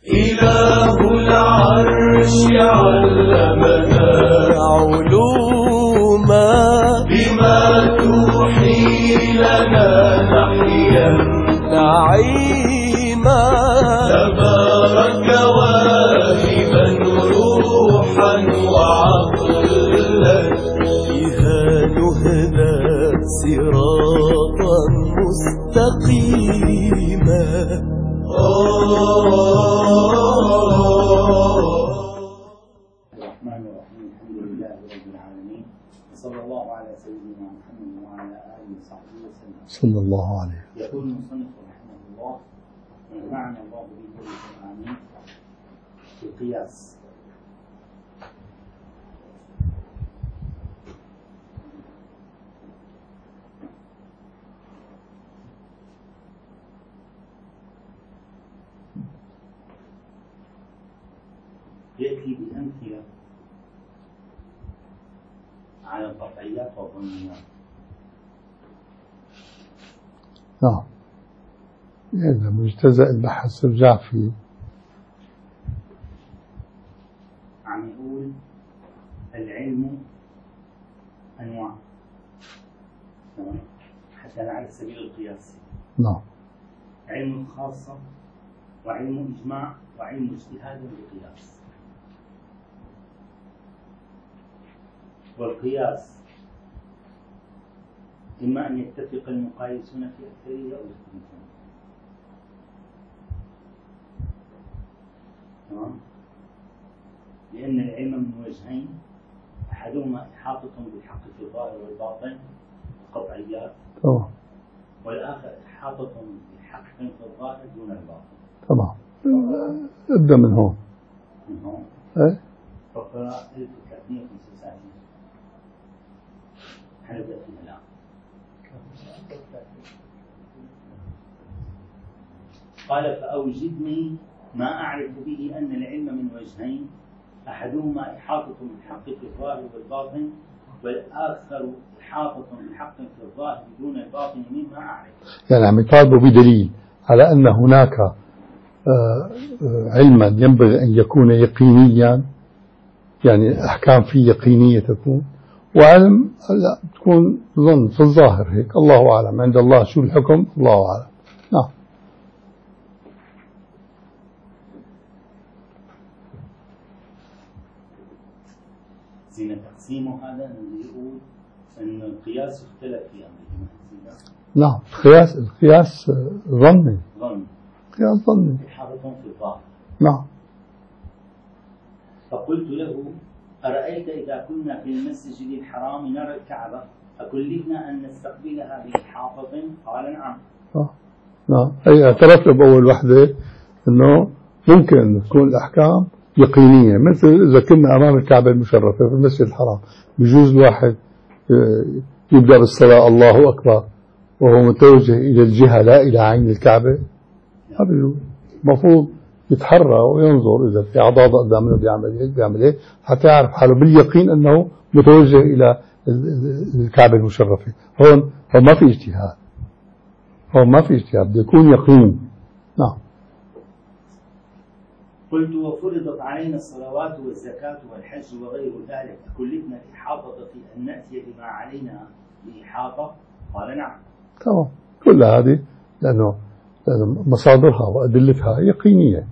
إله العرش علمنا علوما بما توحي لنا نحيا نعيما تبارك واهبا روحا وعقلا بها نهدى صراطا مستقيما. الرحمن الرحيم. الحمد لله رب العالمين، وصلى الله على سيدنا محمد وعلى آله وصحبه وسلم. صلى الله عليه. يقول المصنف رحمه الله: ونفعنا الله به آمين. القياس. يأتي بأمثلة على القطعيات والظنيات. نعم، إذا مجتزأ البحث رجع فيه. عم يقول العلم أنواع، حتى على سبيل القياس. نعم. علم خاصة، وعلم إجماع، وعلم اجتهاد بقياس. والقياس إما أن يتفق المقايسون في أكثره أو يختلفون. تمام؟ لأن العلم من وجهين: أحدهما إحاطة بالحق في الظاهر والباطن القطعيات، والآخر إحاطة بالحق في الظاهر دون الباطن. تمام. ابدأ من هون. من هون؟ إيه؟ فقرة 1395 حنبدأ فيها الآن. قال: فأوجدني ما أعرف به أن العلم من وجهين: أحدهما إحاطة بالحق في الظاهر والباطن، والآخر إحاطة بالحق في الظاهر دون الباطن مما أعرف. يعني عم يطالبوا بدليل على أن هناك علما ينبغي أن يكون يقينيا، يعني أحكام فيه يقينية تكون، وعلم لا تكون ظن في الظاهر هيك، الله أعلم، عند الله شو الحكم الله أعلم. نعم. زين تقسيمه هذا اللي يقول أن القياس اختلف في أمره. نعم. القياس ظني. قياس ظني. إحاطة في الظاهر. نعم. فقلت له: أرأيت إذا كنا في المسجد الحرام نرى الكعبة أكلفنا أن نستقبلها بإحاطة؟ قال: نعم. نعم. أي اعترف له بأول وحدة أنه ممكن أن تكون الأحكام يقينية، مثل إذا كنا أمام الكعبة المشرفة في المسجد الحرام، بجوز الواحد يبدأ بالصلاة الله أكبر وهو متوجه إلى الجهة لا إلى عين الكعبة. المفروض يتحرى وينظر إذا في عضاد قدامه بيعمل إيه حتى يعرف حاله باليقين أنه متوجه إلى الكعبة المشرفة. هون ما في اجتهاد، بده يكون يقين. نعم. قلت: وفرضت علينا الصلوات والزكاة والحج وغير ذلك أكلفنا الإحاطة في أن نأتي بما علينا بإحاطة؟ قال: نعم. تمام. كل هذه لأنه مصادرها وأدلتها يقينية،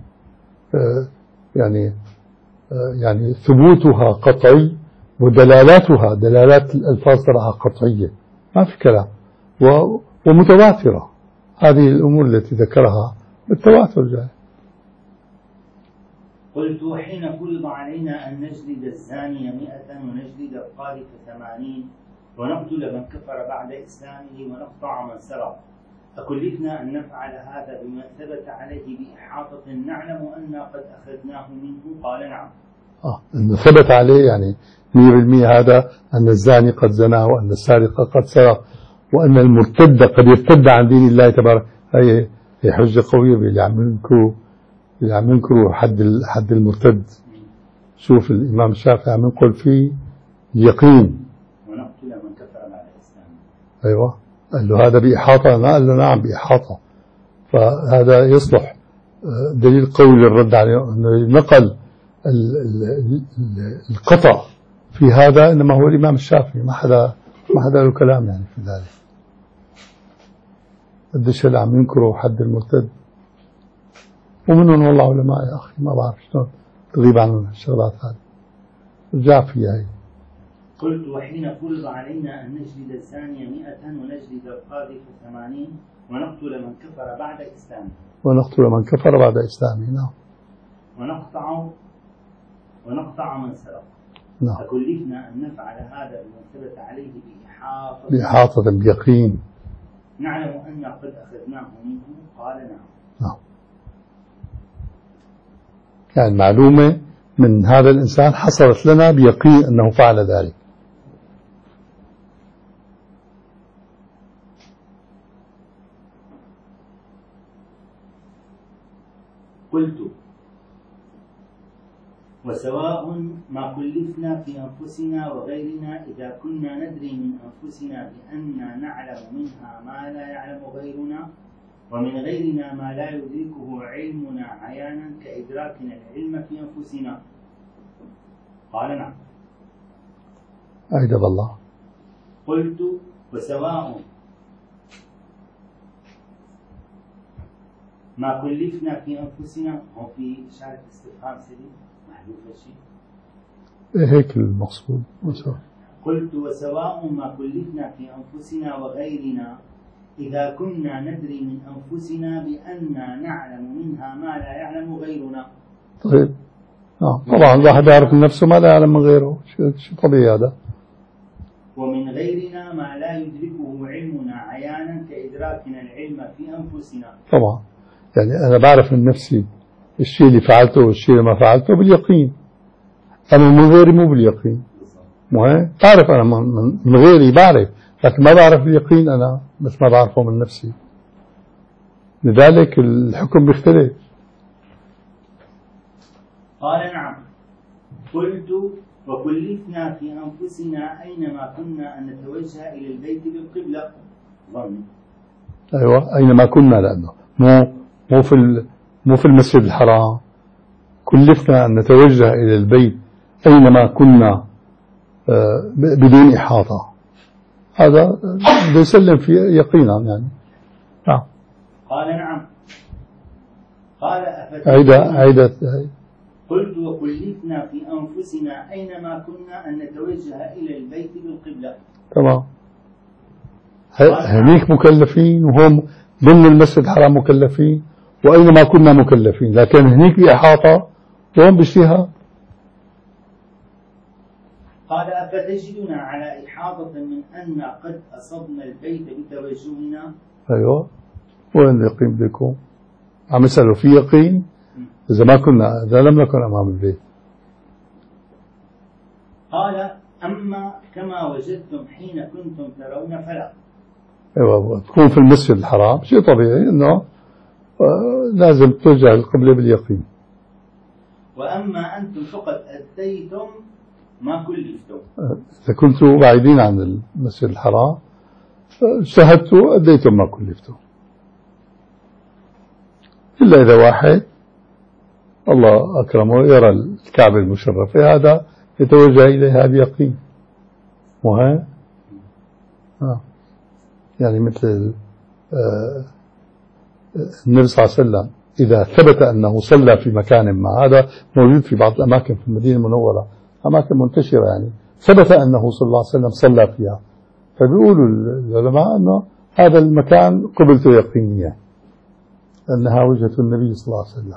يعني ثبوتها قطعي، ودلالاتها دلالات الألفاظ ترى قطعية، ما في كلام، ومتواترة. هذه الأمور التي ذكرها بالتواتر جاء. قلت: وحين فرض علينا أن نجلد الزاني 100 ونجلد القاذف 80 ونقتل من كفر بعد إسلامه ونقطع من سرق، أكلفنا أن نفعل هذا بما ثبت عليه بإحاطة نعلم أن قد أخذناه منه؟ قال: نعم. إنه ثبت عليه يعني 100% هذا أن الزاني قد زنى، وأن السارق قد سرق، وأن المرتد قد يرتد عن دين الله تبارك. هي حجة قوية اللي عم ينكروا حد المرتد. شوف الإمام الشافعي عم ينقل فيه يقين. ونقتل من كفر بعد الإسلام. أيوة. قال له هذا بإحاطة؟ ما قال له نعم بإحاطة. فهذا يصلح دليل قوي للرد عليه أنه نقل القطع في هذا إنما هو الإمام الشافعي، ما حدا له كلام يعني في ذلك. قديش اللي عم ينكروا حد المرتد، ومنهم والله علماء يا أخي ما بعرف شلون تغيب عن الشغلات هذه، رجع فيها هي. قلت وحين فرض علينا أن نجلد الزاني 100 ونجلد القاذف 80 ونقتل من كفر بعد إسلامه نعم، ونقطع من سرق، نعم. فكلفنا أن نفعل هذا بمن ثبت عليه بإحاطة بيقين، نعلم أن قد أخذناه منه. قال نعم. يعني معلومة من هذا الإنسان حصلت لنا بيقين أنه فعل ذلك. قلت وسواء ما كلفنا في أنفسنا وغيرنا إذا كنا ندري من أنفسنا بأننا نعلم منها ما لا يعلم غيرنا، ومن غيرنا ما لا يدركه علمنا عيانا كإدراكنا العلم في أنفسنا. قال نعم. أيدب الله. قلت وسواء ما كلفنا في أنفسنا، هو في إشارة استفهام سليم محذوف شيء هيك المقصود. قلت وسواء ما كلفنا في أنفسنا وغيرنا إذا كنا ندري من أنفسنا بأننا نعلم منها ما لا يعلم غيرنا. طيب طبعا الواحد يعرف من نفسه ما لا يعلم من غيره، شيء طبيعي هذا. ومن غيرنا ما لا يدركه علمنا عيانا كإدراكنا العلم في أنفسنا. طبعا يعني أنا بعرف من نفسي الشيء اللي فعلته والشيء اللي ما فعلته باليقين، أما من غيري مو باليقين. بعرف أنا من غيري بعرف، لكن ما بعرف باليقين أنا بس ما بعرفه من نفسي، لذلك الحكم بيختلف. قال نعم. قلت وكلفنا في أنفسنا أينما كنا أن نتوجه إلى البيت بالقبلة ظني. أيوة أينما كنا، لأنه مو في المسجد الحرام، كلفنا أن نتوجه إلى البيت أينما كنا بدون إحاطة، هذا بده يسلم في يقينا يعني. نعم. قال نعم. قال عيدة. قلت وكلفنا في أنفسنا أينما كنا أن نتوجه إلى البيت بالقبلة. تمام. هنيك مكلفين وهم ضمن المسجد الحرام مكلفين، وأينما كنا مكلفين، لكن هنيك بإحاطة وهم باجتهاد. قال أفتجدنا على إحاطة من أن قد أصبنا البيت بتوجهنا. أيوة، وين اليقين بكم؟ عم يسألوا في يقين إذا لم نكن أمام البيت. قال أما كما وجدتم حين كنتم ترون فلا. أيوة، تكون في المسجد الحرام شيء طبيعي إنه لازم ترجع القبلة باليقين. وأما أنتم فقد أديتم ما كلفتم. إذا كنتوا بعيدين عن المسجد الحرام اجتهدتوا أديتم ما كلفتم، إلا إذا واحد الله أكرمه يرى الكعبة المشرفة، هذا يتوجه إليها بيقين. وهي يعني مثل النبي صلى الله عليه وسلم إذا ثبت أنه صلى في مكان ما، هذا موجود في بعض الأماكن في المدينة المنورة، أماكن منتشرة يعني ثبت أنه صلى الله عليه وسلم صلى فيها، فبيقولوا العلماء أنه هذا المكان قبلته يقينيا أنها وجهة النبي صلى الله عليه وسلم.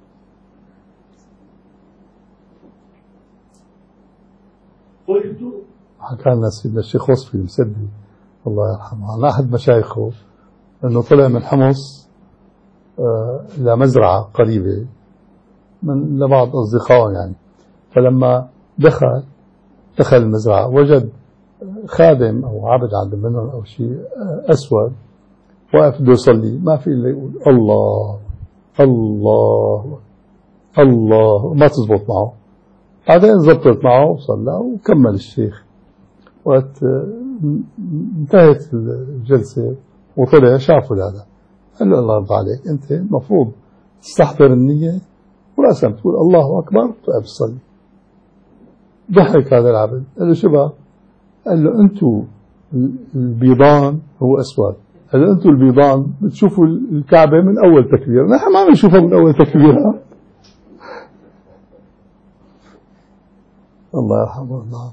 قلت حكى لنا سيدنا الشيخ وصفي المسدي الله يرحمه عن أحد مشايخه أنه طلع من حمص إلى مزرعة قريبة من لبعض أصدقائه يعني، فلما دخل المزرعة وجد خادم أو عبد عند منهم أو شيء أسود واقف بده يصلي، ما في إلا يقول الله الله الله، ما تزبط معه. بعدين زبطت معه وصلى وكمل الشيخ. وقت انتهت الجلسة وطلع شافوا هذا، قال له الله يرضى عليك، أنت المفروض تستحضر النية ورأسا تقول الله أكبر تقف تصلي. ضحك هذا العبد قال له شبه؟ قال له أنتوا البيضان هو أسود، قال له أنتوا البيضان بتشوفوا الكعبة من أول تكبير، نحن ما بنشوفها من أول تكبير. الله يرحمه. الله.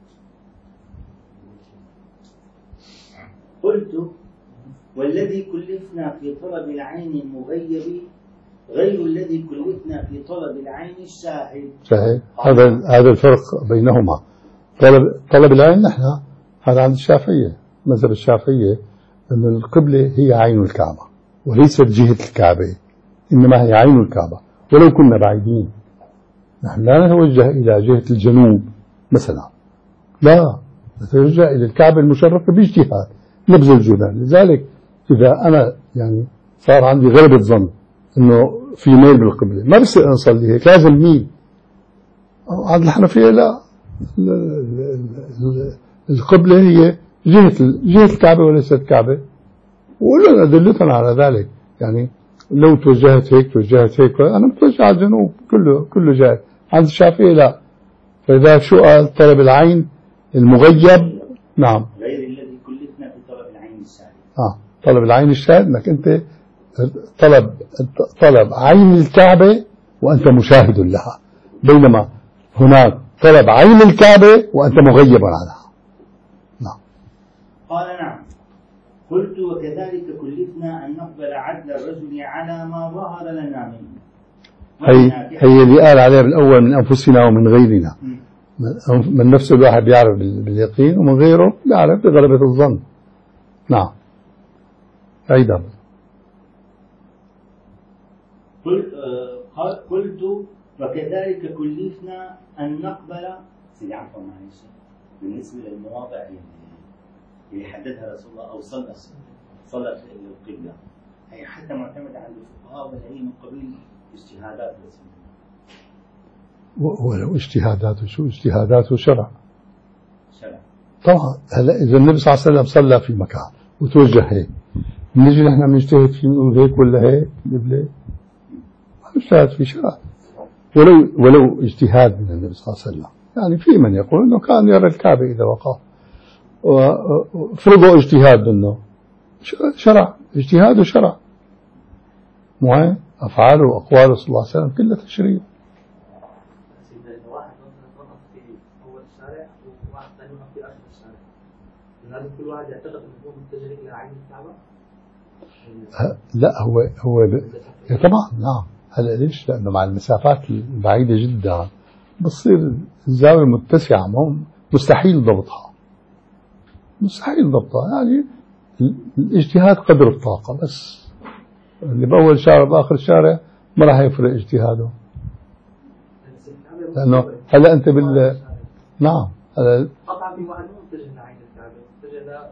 قلت والذي كلفنا في طلب العين المغيب غير الذي كلفنا في طلب العين الشاهد. صحيح. هذا الفرق بينهما. طلب العين نحن هذا عند الشافعية، مذهب الشافعية أن القبلة هي عين الكعبة وليست جهة الكعبة، إنما هي عين الكعبة. ولو كنا بعيدين نحن لا نتوجه إلى جهة الجنوب مثلا، لا نتوجه إلى الكعبة المشرفة باجتهاد نبذ الجبال. لذلك إذا أنا يعني صار عندي غلبة ظن إنه في ميل بالقبلة ما بصير أصلي هيك، لازم ميل. عند الحنفية لا، القبلة هي جهة الكعبة وليست الكعبة، وقلنا أدلتنا على ذلك. يعني لو توجهت هيك أنا متوجه على الجنوب كله جاي. عند الشافعية لا. فإذا شو قال طلب العين المغيب نعم غير الذي كلفنا في طلب العين الشاهد. طلب العين الشاهد انك انت طلب عين الكعبة وانت مشاهد لها، بينما هناك طلب عين الكعبة وانت مغيب عنها. نعم. قال نعم. قلت وكذلك كلفنا أن نقبل عدل الرجل على ما ظهر لنا منه. هي اللي قال عليها بالأول من أنفسنا ومن غيرنا. من نفسه الواحد بيعرف باليقين ومن غيره بيعرف بغلبة الظن. نعم. أيضا قلت وكذلك كلفنا أن نقبل سيدي عفوا معلش بالنسبة للمواضع اللي حددها رسول الله أو صلى القبلة، هي حتى معتمدة عند الفقهاء ولا هي من قبيل اجتهادات رسول الله؟ ولو اجتهاداته شو اجتهاداته شرع طبعا. هلا إذا النبي صلى الله عليه وسلم صلى في مكان وتوجه هيك، نجي نحن بنجتهد فيه نقول هيك ولا هيك؟ القبلة ما نجتهد في شرع. ولو اجتهاد من النبي صلى الله عليه وسلم، يعني في من يقول انه كان يرى الكعبة اذا وقع، وفرضوا اجتهاد منه شرع، اجتهاد وشرع معين. افعاله واقواله صلى الله عليه وسلم كلها تشريع. واحد مثلا في اول الشارع وواحد ثاني في اخر الشارع، لازم كل واحد يعتقد انه هو متجه الى عين الكعبة؟ لا هو طبعا نعم. هلا ليش؟ لانه مع المسافات البعيده جدا بتصير الزاويه متسعه، مستحيل ضبطها. يعني الاجتهاد قدر الطاقه، بس اللي باول شارع باخر الشارع ما راح يفرق اجتهاده. لانه هلا انت نعم قطعا في واحد مو متجه لعين الكعبة، متجه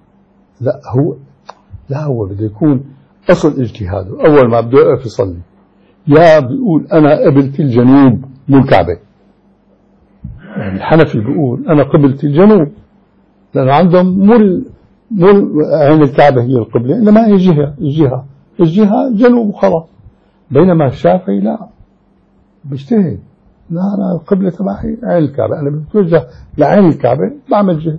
لا هو بده يكون اصل اجتهاده اول ما بده يقف يصلي يا بيقول انا قبلت الجنوب مو الكعبه. يعني الحنفي بيقول انا قبلت الجنوب، لانه عندهم مو عين الكعبه هي القبله، انما هي الجهه جنوب وخلاص. بينما الشافعي لا، بيجتهد، لا انا القبله تبعي عين الكعبه، انا بتوجه لعين الكعبه بعمل جهه.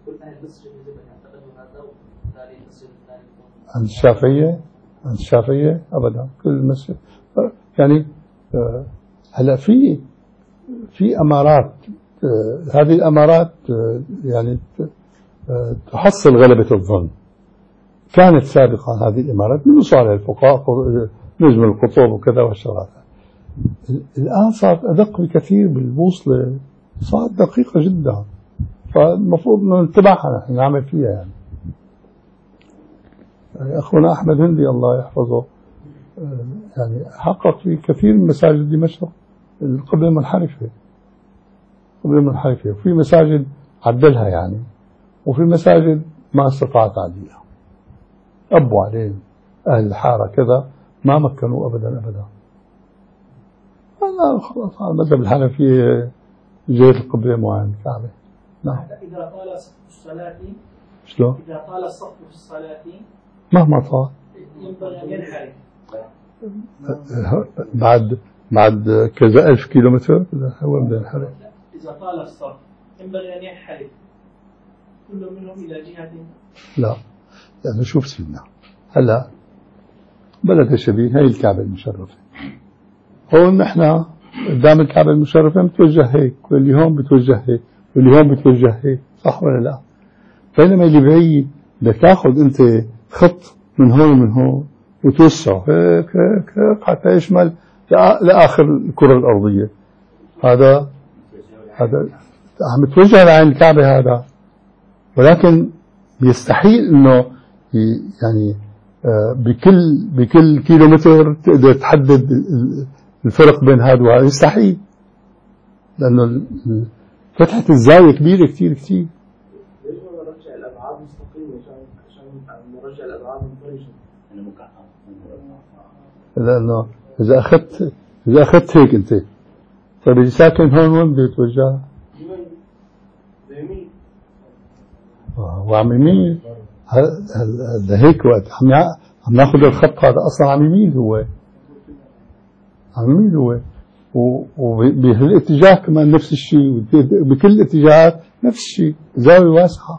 عند الشافعية أبدا كل مسجد يعني. هلا في أمارات، هذه الأمارات يعني تحصل غلبة الظن. كانت سابقا هذه الإمارات من صالح الفقهاء نجم القطب وكذا والشغلات. الآن صارت أدق بكثير بالبوصلة، صارت دقيقة جدا، فالمفروض نتبعها نحن نعمل فيها. يعني أخونا أحمد هندي الله يحفظه يعني حقق في كثير من مساجد دمشق القبلة المنحرفة، وفي مساجد عدلها يعني، وفي مساجد ما استطاعت تعديلها، أبوا عليهم أهل الحارة كذا ما مكنوا أبدا. أنا خلاص على مذهب الحنفية جهة القبلة معين الكعبة. نعم. إذا طال الصف في الصلاة شلون؟ إذا طال الصف في الصلاة مهما طال ينبغي أن ينحرف. بعد كذا ألف كيلومتر هو بدأ ينحرف. إذا طال الصف ينبغي أن ينحرف كل منهم إلى جهة. لا، لأنه شوف سيدنا هلا بلد شبيه هي الكعبة المشرفة، هون نحن قدام الكعبة المشرفة بتوجه هيك، واللي هون بتوجه هيك، واللي هون بتوجه هيك، صح ولا لا؟ بينما اللي بعيد بدك تاخذ انت خط من هون ومن هون وتوسعه هيك هيك هيك حتى يشمل لآخر الكرة الأرضية. هذا عم يتوجه لعين الكعبة هذا، ولكن يستحيل انه يعني بكل كيلومتر تقدر تحدد الفرق بين هذا وهذا، يستحيل، لأنه فتحة الزاوية كبيرة كتير كتير. ليش ما نرجع الأبعاد مستقيمة عشان نرجع الأبعاد منفرجة؟ لأنه إذا أخذت هيك أنت، طيب اللي ساكن هون وين بده يتوجه؟ يمين. وعم يميل. هذا هيك وقت عم ناخذ الخط هذا أصلا عم يميل هو. وبهالاتجاه كمان نفس الشيء، بكل الاتجاهات نفس الشيء، زاوية واسعة.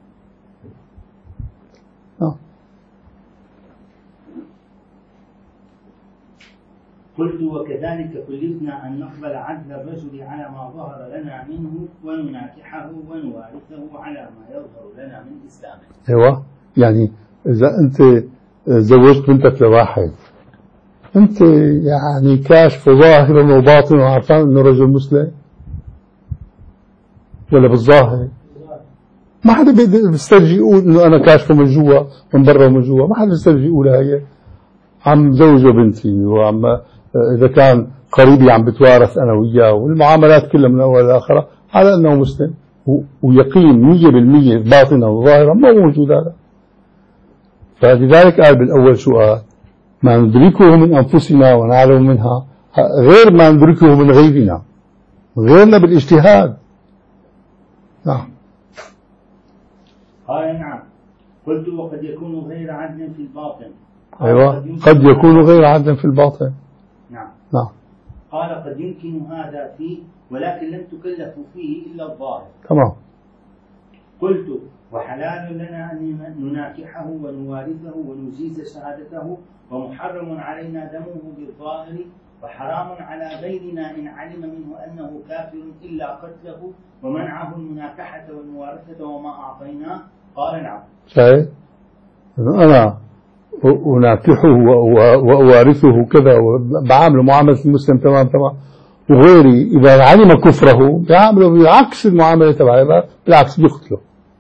قلت وكذلك كلفنا أن نقبل عدل الرجل على ما ظهر لنا منه ونناكحه ونوارثه على ما يظهر لنا من إسلامه. أيوة، يعني إذا أنت زوجت بنتك لواحد أنت يعني كاشف ظاهرا وباطنا وعارفان أنه رجل مسلم ولا بالظاهر؟ ما حدا بيسترجي يقول أنه أنا كاشفه من جوا من برا ومن جوا، ما حدا بيسترجي يقول هي عم زوجه بنتي، وعم إذا كان قريبي عم بتوارث أنا وياه، والمعاملات كلها من أول لآخرة على أنه مسلم، ويقين 100% باطنا وظاهرا ما موجود هذا. فلذلك قال بالأول شو قال؟ ما ندركه من أنفسنا ونعلم منها غير ما ندركه من غيرنا، غيرنا بالاجتهاد. نعم. قال نعم. قلت وقد يكون غير عدل في الباطن. أيوة، قد يكون غير عدل في الباطن. نعم. نعم. قال قد يمكن هذا فيه ولكن لم تكلفوا فيه إلا الظاهر. تمام. قلت وحلال لنا أن نناكحه ونوارثه ونجيز شهادته، ومحرم علينا دمه بالظاهر، وحرام على غيرنا إن علم منه أنه كافر إلا قتله ومنعه المناكحة والموارثة وما أعطيناه. قال نعم. شايف؟ أنا أناكحه وأوارثه كذا وبعامله معاملة المسلم تمام، وغيري إذا علم كفره بيعامله بعكس المعاملة تبعه، بالعكس بيقتله.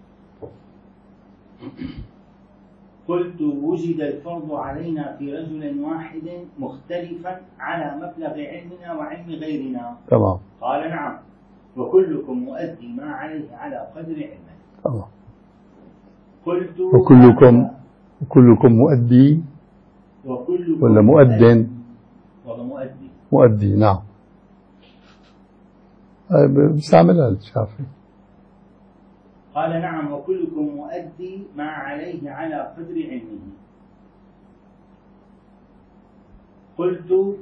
قلت وجد الفرض علينا في رجل واحد مختلفا على مبلغ علمنا وعلم غيرنا. تمام. قال نعم. وكلكم مؤدي ما عليه على قدر علمه. تمام. قلت وكلكم مؤدي ولا مؤذن؟ ولا مؤدي. مؤدي. نعم. بستعملها الشافعي. قال نعم. وكلكم مؤدي ما عليه على قدر علمه. قلت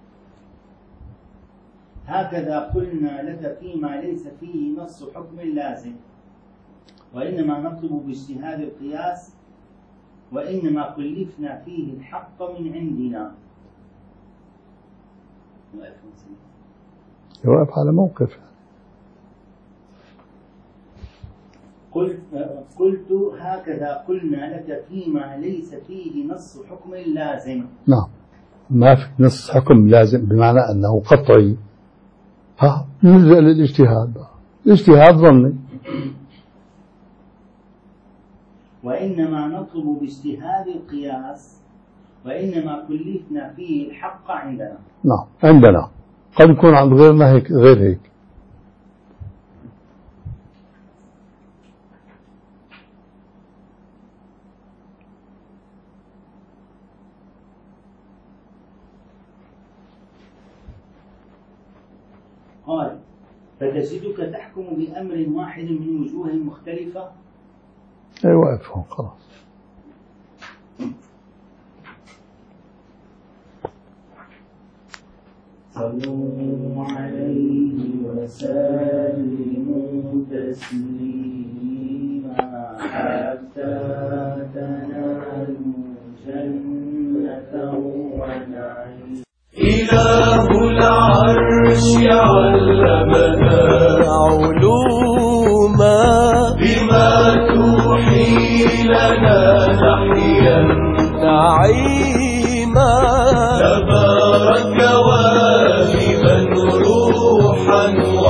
هكذا قلنا لك فيما ليس فيه نص حكم لازم، وإنما نطلب باجتهاد القياس، وإنما كلفنا فيه الحق من عندنا. يوقف على موقف. قلت هكذا قلنا لك فيما ليس فيه نص حكم لازم. نعم، ما في نص حكم لازم بمعنى أنه قطعي، نلجأ للاجتهاد، الاجتهاد ظني. وإنما نطلب باجتهاد القياس، وإنما كلفنا فيه الحق عندنا. نعم، عندنا، قد يكون عند غيرنا هيك غير هيك. قال فتجدك تحكم بأمر واحد من وجوه مختلفة. أيوة افهم خلاص. صلوا عليه وسلموا تسليما حتى تنالوا جنة ونعيم. إله العرش علمنا علوما بما توحي لنا نحيا نعيما. تبارك واهبا روحا